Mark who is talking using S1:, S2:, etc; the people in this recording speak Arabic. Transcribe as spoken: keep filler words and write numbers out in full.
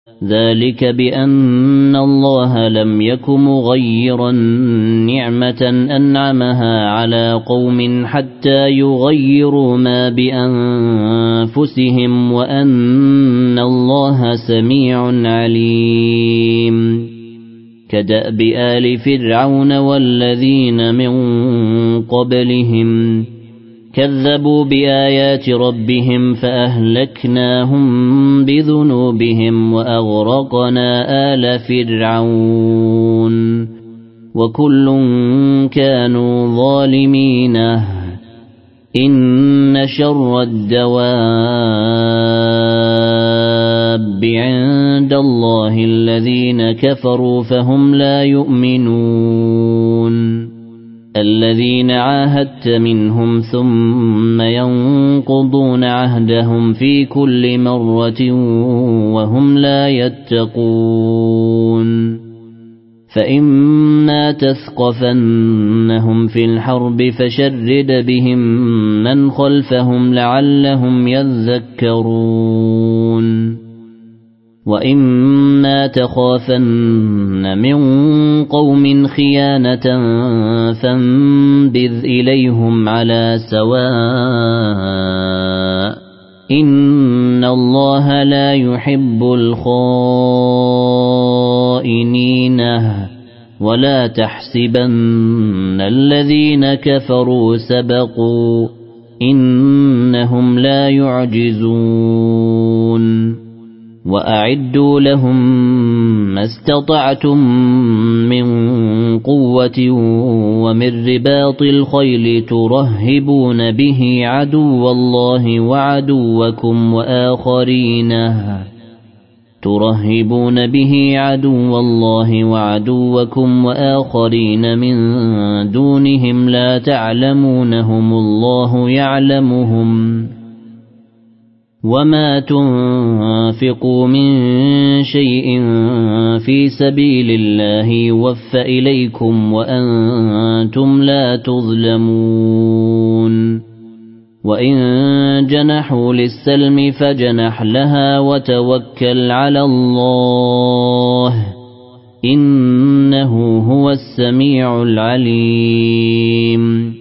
S1: ذلك بأن الله لم يك مغيرا نعمة أنعمها على قوم حتى يغيروا ما بأنفسهم وأن الله سميع عليم كدأب آل فرعون والذين من قبلهم كذبوا بآيات ربهم فأهلكناهم بذنوبهم وأغرقنا آل فرعون وكل كانوا ظالمين إن شر الدواب عند الله الذين كفروا فهم لا يؤمنون الذين عاهدت منهم ثم ينقضون عهدهم في كل مرة وهم لا يتقون فإما تثقفنهم في الحرب فشرد بهم من خلفهم لعلهم يذكرون وإما تخافن من قوم خيانة فانبذ إليهم على سواء إن الله لا يحب الخائنين ولا تحسبن الذين كفروا سبقوا إنهم لا يعجزون وأعدوا لهم ما استطعتم من قوة ومن رباط الخيل ترهبون به عدو الله وعدوكم وآخرين ترهبون به عدو الله وعدوكم وآخرين من دونهم لا تعلمونهم الله يعلمهم وما تنفقوا من شيء في سبيل الله يوفى إليكم وأنتم لا تظلمون وإن جنحوا للسلم فجنح لها وتوكل على الله إنه هو السميع العليم